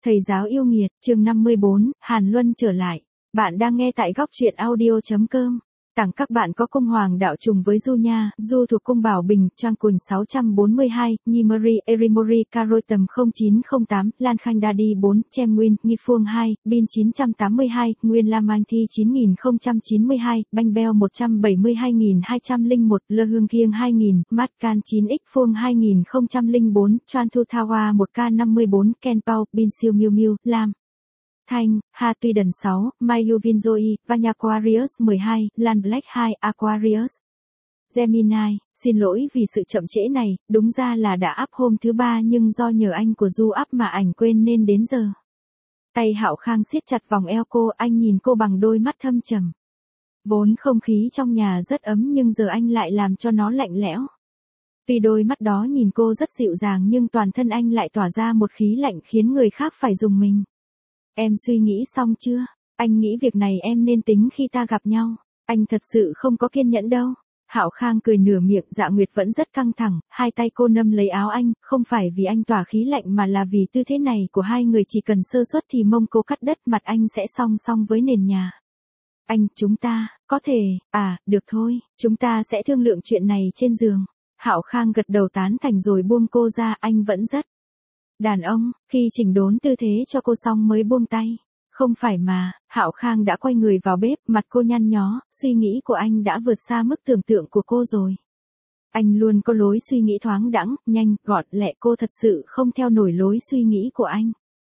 Thầy giáo yêu nghiệt, chương 54, Hàn Luân trở lại. Bạn đang nghe tại góc truyện audio.com. Tặng các bạn có cung hoàng đạo trùng với Du Nha, Du thuộc cung Bảo Bình, Trang Quỳnh 642, Nhi Marie, Erimori, Carol tầm 0908, Lan Khanh Đadi 4, Chem Nguyên, Nghi Phương 2, Bin 982, Nguyên Lam Anh Thi 9092, Banh Beo 172201, Lơ Hương Kiêng 2000, Mát Can 9X Phương 2004, Choan Thu Thawa 1K54, Ken Pao, Bin Siêu Miu Miu, Lam. Thanh, Ha Tuy Đần 6, Mayu Vinzoi, Vanya Aquarius 12, Lan Black 2, Aquarius. Gemini, xin lỗi vì sự chậm trễ này, đúng ra là đã up hôm thứ ba nhưng do nhờ anh của Du up mà ảnh quên nên đến giờ. Tay Hạo Khang siết chặt vòng eo cô, anh nhìn cô bằng đôi mắt thâm trầm. Vốn không khí trong nhà rất ấm nhưng giờ anh lại làm cho nó lạnh lẽo. Tuy đôi mắt đó nhìn cô rất dịu dàng nhưng toàn thân anh lại tỏa ra một khí lạnh khiến người khác phải rùng mình. Em suy nghĩ xong chưa? Anh nghĩ việc này em nên tính khi ta gặp nhau. Anh thật sự không có kiên nhẫn đâu. Hạo Khang cười nửa miệng, Dạ Nguyệt vẫn rất căng thẳng, hai tay cô nâm lấy áo anh, không phải vì anh tỏa khí lạnh mà là vì tư thế này của hai người chỉ cần sơ suất thì mông cô cắt đất mặt anh sẽ song song với nền nhà. Anh, chúng ta, có thể, được thôi, chúng ta sẽ thương lượng chuyện này trên giường. Hạo Khang gật đầu tán thành rồi buông cô ra, anh vẫn rất đàn ông, khi chỉnh đốn tư thế cho cô xong mới buông tay. Không phải mà, Hạo Khang đã quay người vào bếp, mặt cô nhăn nhó, suy nghĩ của anh đã vượt xa mức tưởng tượng của cô rồi. Anh luôn có lối suy nghĩ thoáng đãng, nhanh, gọn lẹ, cô thật sự không theo nổi lối suy nghĩ của anh.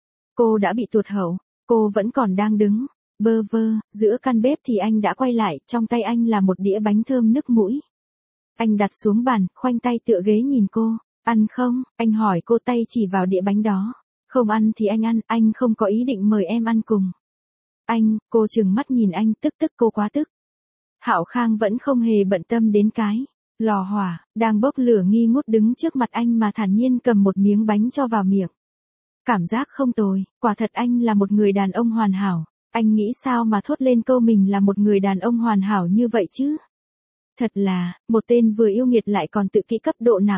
Cô đã bị tuột hậu, cô vẫn còn đang đứng, bơ vơ, giữa căn bếp thì anh đã quay lại, trong tay anh là một đĩa bánh thơm nức mũi. Anh đặt xuống bàn, khoanh tay tựa ghế nhìn cô. Ăn không? Anh hỏi cô, tay chỉ vào đĩa bánh đó. Không ăn thì anh ăn, anh không có ý định mời em ăn cùng. Anh, cô trừng mắt nhìn anh, tức cô quá tức. Hạo Khang vẫn không hề bận tâm đến cái lò hỏa đang bốc lửa nghi ngút đứng trước mặt anh mà thản nhiên cầm một miếng bánh cho vào miệng. Cảm giác không tồi, quả thật anh là một người đàn ông hoàn hảo. Anh nghĩ sao mà thốt lên câu mình là một người đàn ông hoàn hảo như vậy chứ? Thật là, một tên vừa yêu nghiệt lại còn tự kỷ cấp độ nặng.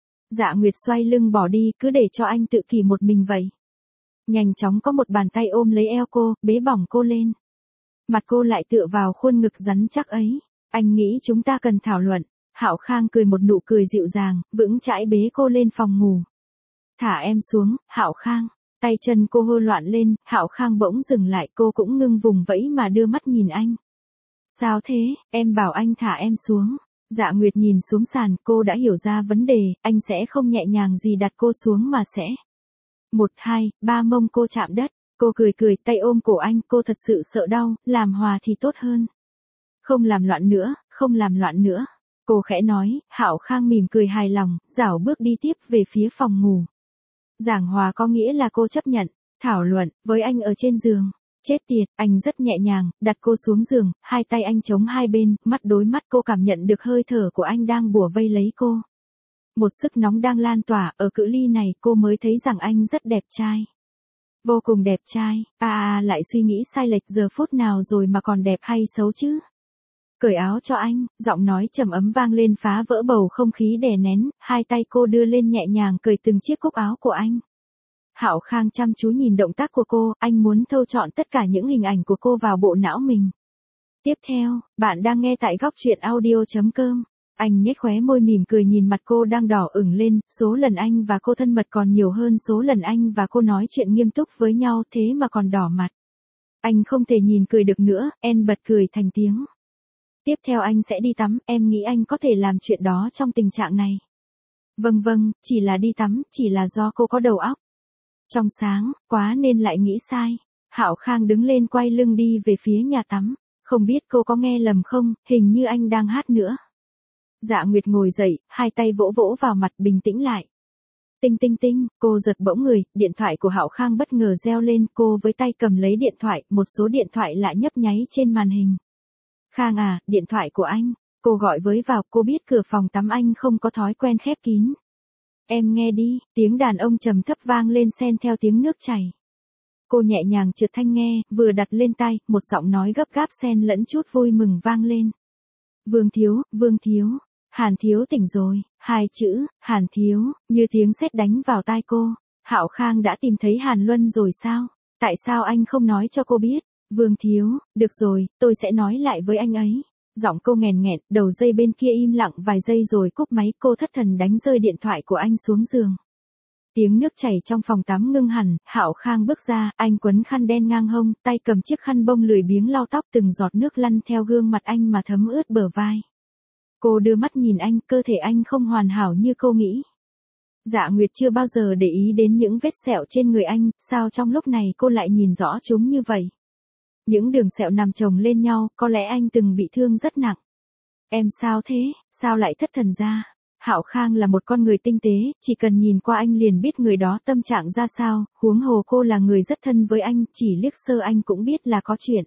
Dạ Nguyệt xoay lưng bỏ đi, cứ để cho anh tự kỷ một mình vậy. Nhanh chóng có một bàn tay ôm lấy eo cô, bế bỏng cô lên. Mặt cô lại tựa vào khuôn ngực rắn chắc ấy. Anh nghĩ chúng ta cần thảo luận. Hạo Khang cười một nụ cười dịu dàng, vững chãi bế cô lên phòng ngủ. Thả em xuống, Hạo Khang. Tay chân cô hô loạn lên, Hạo Khang bỗng dừng lại, cô cũng ngưng vùng vẫy mà đưa mắt nhìn anh. Sao thế, em bảo anh thả em xuống. Dạ Nguyệt nhìn xuống sàn, cô đã hiểu ra vấn đề, anh sẽ không nhẹ nhàng gì đặt cô xuống mà sẽ. 1, 2, 3 mông cô chạm đất, cô cười, tay ôm cổ anh, cô thật sự sợ đau, làm hòa thì tốt hơn. Không làm loạn nữa, không làm loạn nữa. Cô khẽ nói, Hạo Khang mỉm cười hài lòng, rảo bước đi tiếp về phía phòng ngủ. Giảng hòa có nghĩa là cô chấp nhận, thảo luận, với anh ở trên giường. Chết tiệt, anh rất nhẹ nhàng, đặt cô xuống giường, hai tay anh chống hai bên, mắt đối mắt cô cảm nhận được hơi thở của anh đang bủa vây lấy cô. Một sức nóng đang lan tỏa, ở cự ly này cô mới thấy rằng anh rất đẹp trai. Vô cùng đẹp trai, lại suy nghĩ sai lệch giờ phút nào rồi mà còn đẹp hay xấu chứ. Cởi áo cho anh, giọng nói trầm ấm vang lên phá vỡ bầu không khí đè nén, hai tay cô đưa lên nhẹ nhàng cởi từng chiếc cúc áo của anh. Hạo Khang chăm chú nhìn động tác của cô, anh muốn thâu trọn tất cả những hình ảnh của cô vào bộ não mình. Tiếp theo, bạn đang nghe tại góc truyện audio.com. Anh nhếch khóe môi mỉm cười nhìn mặt cô đang đỏ ửng lên, số lần anh và cô thân mật còn nhiều hơn số lần anh và cô nói chuyện nghiêm túc với nhau thế mà còn đỏ mặt. Anh không thể nhìn cười được nữa, em bật cười thành tiếng. Tiếp theo anh sẽ đi tắm, em nghĩ anh có thể làm chuyện đó trong tình trạng này. Vâng, chỉ là đi tắm, chỉ là do cô có đầu óc trong sáng, quá nên lại nghĩ sai. Hạo Khang đứng lên quay lưng đi về phía nhà tắm. Không biết cô có nghe lầm không, hình như anh đang hát nữa. Dạ Nguyệt ngồi dậy, hai tay vỗ vỗ vào mặt bình tĩnh lại. Tinh, cô giật bỗng người, điện thoại của Hạo Khang bất ngờ reo lên, cô với tay cầm lấy điện thoại, một số điện thoại lại nhấp nháy trên màn hình. Khang à, điện thoại của anh. Cô gọi với vào, cô biết cửa phòng tắm anh không có thói quen khép kín. Em nghe đi, tiếng đàn ông trầm thấp vang lên xen theo tiếng nước chảy. Cô nhẹ nhàng trượt thanh nghe, vừa đặt lên tai, một giọng nói gấp gáp xen lẫn chút vui mừng vang lên. Vương Thiếu, Hàn Thiếu tỉnh rồi, hai chữ, Hàn Thiếu, như tiếng sét đánh vào tai cô. Hạo Khang đã tìm thấy Hàn Luân rồi sao? Tại sao anh không nói cho cô biết? Vương Thiếu, được rồi, tôi sẽ nói lại với anh ấy. Giọng cô nghèn nghẹn, đầu dây bên kia im lặng vài giây rồi cúp máy, cô thất thần đánh rơi điện thoại của anh xuống giường. Tiếng nước chảy trong phòng tắm ngưng hẳn, Hạo Khang bước ra, anh quấn khăn đen ngang hông, tay cầm chiếc khăn bông lười biếng lau tóc, từng giọt nước lăn theo gương mặt anh mà thấm ướt bờ vai. Cô đưa mắt nhìn anh, cơ thể anh không hoàn hảo như cô nghĩ. Dạ Nguyệt chưa bao giờ để ý đến những vết sẹo trên người anh, sao trong lúc này cô lại nhìn rõ chúng như vậy? Những đường sẹo nằm chồng lên nhau, có lẽ anh từng bị thương rất nặng. Em sao thế, sao lại thất thần ra? Hạo Khang là một con người tinh tế, chỉ cần nhìn qua anh liền biết người đó tâm trạng ra sao, huống hồ cô là người rất thân với anh, chỉ liếc sơ anh cũng biết là có chuyện.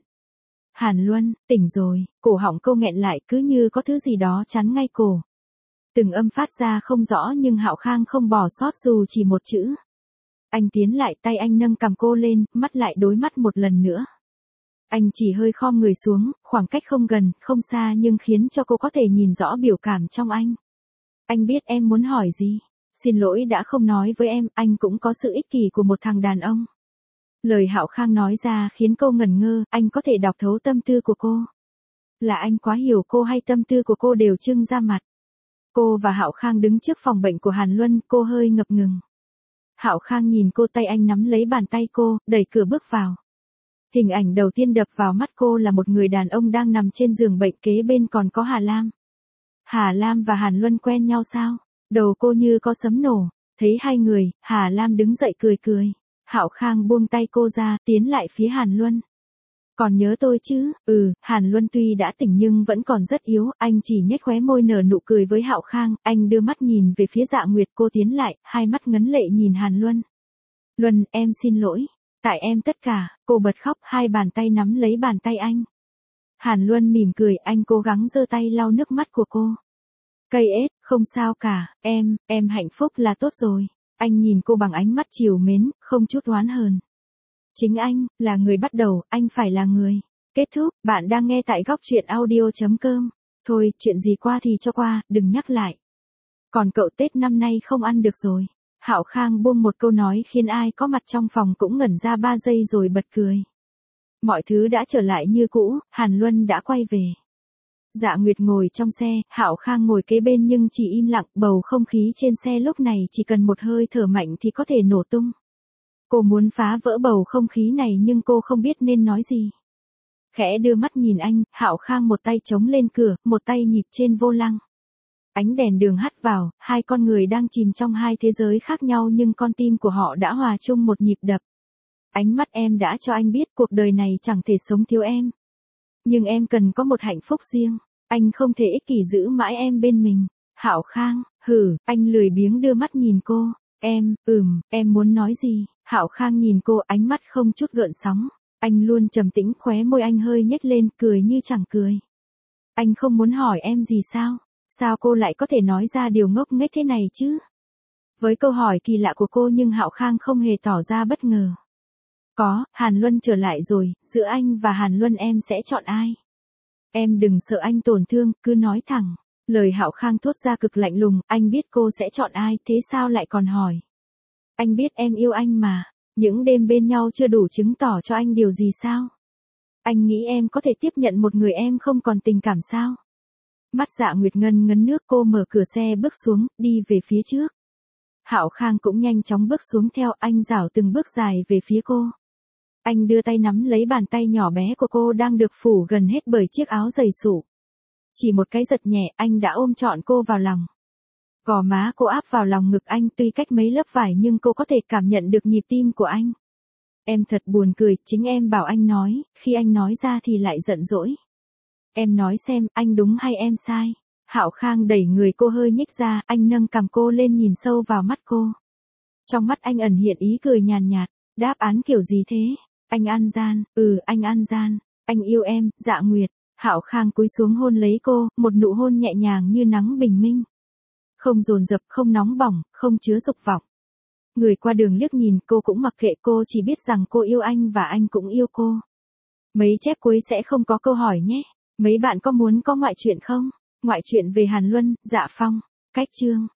Hàn Luân, tỉnh rồi, cổ họng cô nghẹn lại cứ như có thứ gì đó chắn ngay cổ. Từng âm phát ra không rõ nhưng Hạo Khang không bỏ sót dù chỉ một chữ. Anh tiến lại, tay anh nâng cằm cô lên, mắt lại đối mắt một lần nữa. Anh chỉ hơi khom người xuống, khoảng cách không gần, không xa nhưng khiến cho cô có thể nhìn rõ biểu cảm trong anh. Anh biết em muốn hỏi gì. Xin lỗi đã không nói với em, anh cũng có sự ích kỷ của một thằng đàn ông. Lời Hạo Khang nói ra khiến cô ngẩn ngơ, anh có thể đọc thấu tâm tư của cô. Là anh quá hiểu cô hay tâm tư của cô đều trưng ra mặt. Cô và Hạo Khang đứng trước phòng bệnh của Hàn Luân, cô hơi ngập ngừng. Hạo Khang nhìn cô, tay anh nắm lấy bàn tay cô, đẩy cửa bước vào. Hình ảnh đầu tiên đập vào mắt cô là một người đàn ông đang nằm trên giường bệnh, kế bên còn có Hà Lam. Hà Lam và Hàn Luân quen nhau sao? Đầu cô như có sấm nổ. Thấy hai người, Hà Lam đứng dậy cười cười. Hạo Khang buông tay cô ra, tiến lại phía Hàn Luân. Còn nhớ tôi chứ? Hàn Luân tuy đã tỉnh nhưng vẫn còn rất yếu, anh chỉ nhếch khóe môi nở nụ cười với Hạo Khang, anh đưa mắt nhìn về phía Dạ Nguyệt, cô tiến lại, hai mắt ngấn lệ nhìn Hàn Luân. Luân, em xin lỗi. Tại em tất cả, cô bật khóc, hai bàn tay nắm lấy bàn tay anh. Hàn Luân mỉm cười, anh cố gắng giơ tay lau nước mắt của cô. Cây ếch, không sao cả, em hạnh phúc là tốt rồi. Anh nhìn cô bằng ánh mắt trìu mến, không chút oán hờn. Chính anh, là người bắt đầu, anh phải là người. Kết thúc, bạn đang nghe tại góc truyện audio.com. Thôi, chuyện gì qua thì cho qua, đừng nhắc lại. Còn cậu Tết năm nay không ăn được rồi. Hạo Khang buông một câu nói khiến ai có mặt trong phòng cũng ngẩn ra 3 giây rồi bật cười. Mọi thứ đã trở lại như cũ, Hàn Luân đã quay về. Dạ Nguyệt ngồi trong xe, Hạo Khang ngồi kế bên nhưng chỉ im lặng, bầu không khí trên xe lúc này chỉ cần một hơi thở mạnh thì có thể nổ tung. Cô muốn phá vỡ bầu không khí này nhưng cô không biết nên nói gì. Khẽ đưa mắt nhìn anh, Hạo Khang một tay chống lên cửa, một tay nhịp trên vô lăng. Ánh đèn đường hắt vào, hai con người đang chìm trong hai thế giới khác nhau nhưng con tim của họ đã hòa chung một nhịp đập. Ánh mắt em đã cho anh biết cuộc đời này chẳng thể sống thiếu em. Nhưng em cần có một hạnh phúc riêng, anh không thể ích kỷ giữ mãi em bên mình. Hạo Khang, anh lười biếng đưa mắt nhìn cô. Em muốn nói gì? Hạo Khang nhìn cô, ánh mắt không chút gợn sóng. Anh luôn trầm tĩnh, khóe môi anh hơi nhếch lên, cười như chẳng cười. Anh không muốn hỏi em gì sao? Sao cô lại có thể nói ra điều ngốc nghếch thế này chứ? Với câu hỏi kỳ lạ của cô nhưng Hạo Khang không hề tỏ ra bất ngờ. Có, Hàn Luân trở lại rồi, giữa anh và Hàn Luân em sẽ chọn ai? Em đừng sợ anh tổn thương, cứ nói thẳng. Lời Hạo Khang thốt ra cực lạnh lùng, anh biết cô sẽ chọn ai, thế sao lại còn hỏi? Anh biết em yêu anh mà, những đêm bên nhau chưa đủ chứng tỏ cho anh điều gì sao? Anh nghĩ em có thể tiếp nhận một người em không còn tình cảm sao? Mắt Dạ Nguyệt ngân ngấn nước, cô mở cửa xe bước xuống, đi về phía trước. Hạo Khang cũng nhanh chóng bước xuống theo, anh rảo từng bước dài về phía cô. Anh đưa tay nắm lấy bàn tay nhỏ bé của cô đang được phủ gần hết bởi chiếc áo dày sụ. Chỉ một cái giật nhẹ, anh đã ôm trọn cô vào lòng. Gò má cô áp vào lòng ngực anh, tuy cách mấy lớp vải nhưng cô có thể cảm nhận được nhịp tim của anh. Em thật buồn cười, chính em bảo anh nói, khi anh nói ra thì lại giận dỗi. Em nói xem, anh đúng hay em sai? Hạo Khang đẩy người cô hơi nhích ra, anh nâng cằm cô lên nhìn sâu vào mắt cô. Trong mắt anh ẩn hiện ý cười nhàn nhạt, đáp án kiểu gì thế? Anh ăn gian, anh ăn gian, anh yêu em, Dạ Nguyệt. Hạo Khang cúi xuống hôn lấy cô, một nụ hôn nhẹ nhàng như nắng bình minh. Không dồn dập, không nóng bỏng, không chứa dục vọng. Người qua đường liếc nhìn, cô cũng mặc kệ, cô chỉ biết rằng cô yêu anh và anh cũng yêu cô. Mấy chép cuối sẽ không có câu hỏi nhé. Mấy bạn có muốn có ngoại truyện không? Ngoại truyện về Hàn Luân, Dạ Phong. Cách chương.